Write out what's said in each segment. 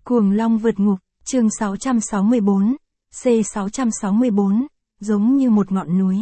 Cuồng long vượt ngục, chương 664, C664, giống như một ngọn núi.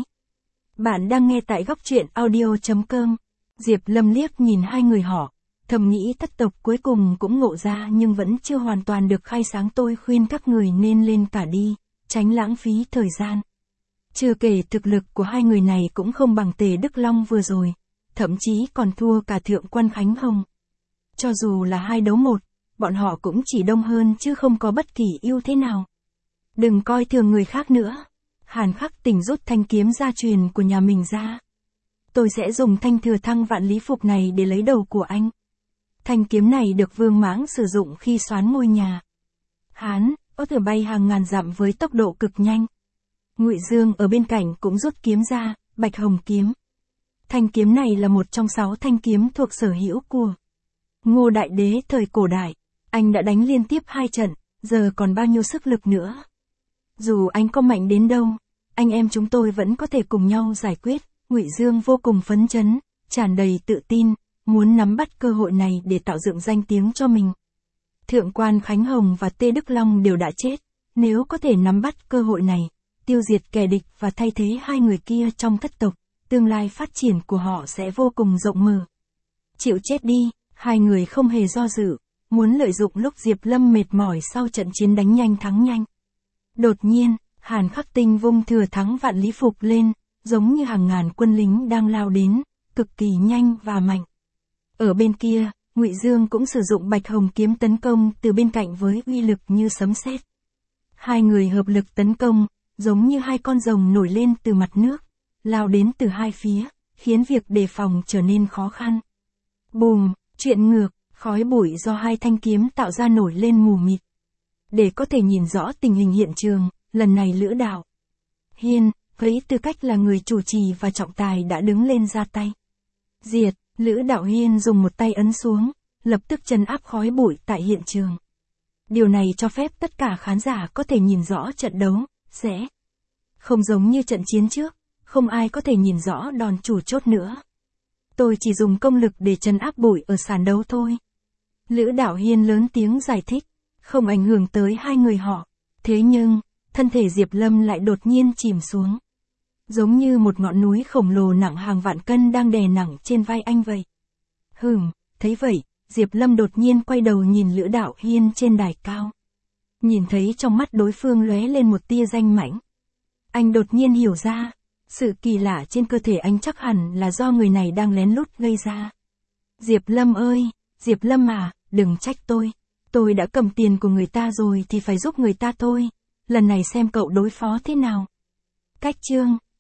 Bạn đang nghe tại góc truyện audio.com. Diệp Lâm liếc nhìn hai người họ, thầm nghĩ thất tộc cuối cùng cũng ngộ ra nhưng vẫn chưa hoàn toàn được khai sáng. Tôi khuyên các người nên lên cả đi, tránh lãng phí thời gian. Chưa kể thực lực của hai người này cũng không bằng Tề Đức Long vừa rồi, thậm chí còn thua cả Thượng Quan Khánh Hồng. Cho dù là 2 đấu 1, bọn họ cũng chỉ đông hơn chứ không có bất kỳ ưu thế nào. Đừng coi thường người khác nữa. Hàn Khắc Tình rút thanh kiếm gia truyền của nhà mình ra. Tôi sẽ dùng thanh thừa thăng vạn lý phục này để lấy đầu của anh. Thanh kiếm này được Vương Mãng sử dụng khi soán ngôi nhà. Hán, có thể bay hàng ngàn dặm với tốc độ cực nhanh. Ngụy Dương ở bên cạnh cũng rút kiếm ra, Bạch Hồng kiếm. Thanh kiếm này là một trong 6 thanh kiếm thuộc sở hữu của Ngô Đại Đế thời cổ đại. Anh đã đánh liên tiếp 2 trận, giờ còn bao nhiêu sức lực nữa. Dù anh có mạnh đến đâu, anh em chúng tôi vẫn có thể cùng nhau giải quyết. Ngụy Dương vô cùng phấn chấn, tràn đầy tự tin, muốn nắm bắt cơ hội này để tạo dựng danh tiếng cho mình. Thượng Quan Khánh Hồng và Tề Đức Long đều đã chết, nếu có thể nắm bắt cơ hội này, tiêu diệt kẻ địch và thay thế hai người kia trong thất tộc, tương lai phát triển của họ sẽ vô cùng rộng mở. Chịu chết đi, hai người không hề do dự, muốn lợi dụng lúc Diệp Lâm mệt mỏi sau trận chiến đánh nhanh thắng nhanh. Đột nhiên, Hàn Khắc Tình vung thừa thắng vạn lý phục lên, giống như hàng ngàn quân lính đang lao đến, cực kỳ nhanh và mạnh. Ở bên kia, Ngụy Dương cũng sử dụng Bạch Hồng kiếm tấn công từ bên cạnh với uy lực như sấm sét. Hai người hợp lực tấn công, giống như 2 con rồng nổi lên từ mặt nước, lao đến từ hai phía, khiến việc đề phòng trở nên khó khăn. Bùm, chuyện ngược, khói bụi do 2 thanh kiếm tạo ra nổi lên mù mịt. Để có thể nhìn rõ tình hình hiện trường, lần này Lữ Đạo Hiên, với tư cách là người chủ trì và trọng tài đã đứng lên ra tay. Diệt, Lữ Đạo Hiên dùng một tay ấn xuống, lập tức trấn áp khói bụi tại hiện trường. Điều này cho phép tất cả khán giả có thể nhìn rõ trận đấu, sẽ không giống như trận chiến trước, không ai có thể nhìn rõ đòn chủ chốt nữa. Tôi chỉ dùng công lực để trấn áp bụi ở sàn đấu thôi. Lữ Đạo Hiên lớn tiếng giải thích, không ảnh hưởng tới hai người họ. Thế nhưng, thân thể Diệp Lâm lại đột nhiên chìm xuống. Giống như một ngọn núi khổng lồ nặng hàng vạn cân đang đè nặng trên vai anh vậy. Thấy vậy, Diệp Lâm đột nhiên quay đầu nhìn Lữ Đạo Hiên trên đài cao. Nhìn thấy trong mắt đối phương lóe lên một tia danh mãnh. Anh đột nhiên hiểu ra, sự kỳ lạ trên cơ thể anh chắc hẳn là do người này đang lén lút gây ra. Diệp Lâm ơi, Diệp Lâm à, đừng trách tôi. Tôi đã cầm tiền của người ta rồi thì phải giúp người ta thôi. Lần này xem cậu đối phó thế nào. Cách chương